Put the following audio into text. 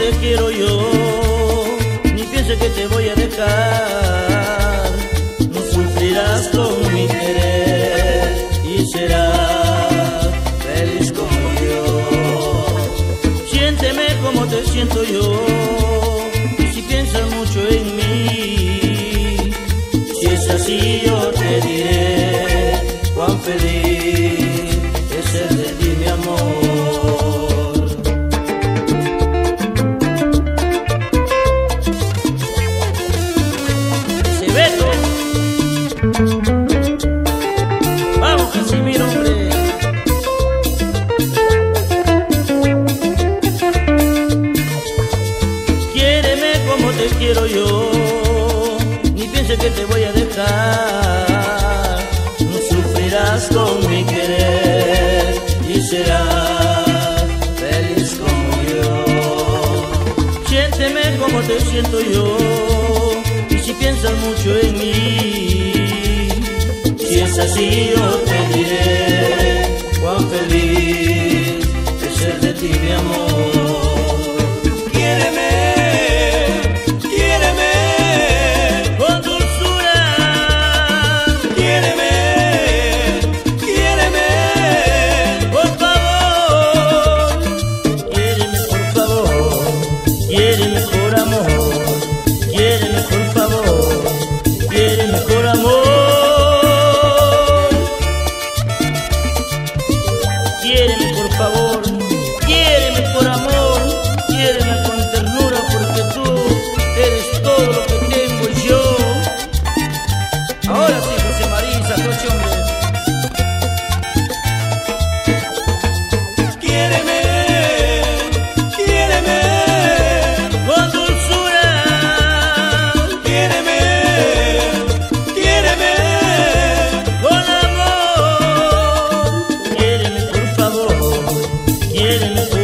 te quiero yo, ni pienses que te voy a dejar. No sufrirás con mi querer y serás feliz como yo. Siénteme como te siento yo, y si piensas mucho en mí, si es así yo te diré cuán feliz es ser de ti mi amor. Vamos Casimiro, hombre. Quiéreme como te quiero yo, ni pienses que te voy a dejar. No sufrirás con mi querer y serás feliz como yo. Siénteme como te siento yo, y si piensas mucho en mí, si es así yo te diré cuán feliz es ser de ti mi amor. Quiéreme, quiéreme con dulzura. Quiéreme, quiéreme por favor. Quiéreme por favor, quiéreme por amor. Quiéreme por favor, quiéreme por amor. Quiéreme por favor, quiéreme por amor, quiéreme con ternura, porque tú eres todo lo que tengo yo. Ahora sí, José María, Satoshi, hombre. Quiéreme, quiéreme con dulzura. Quiéreme, quiéreme con amor. Quiéreme por favor, quiéreme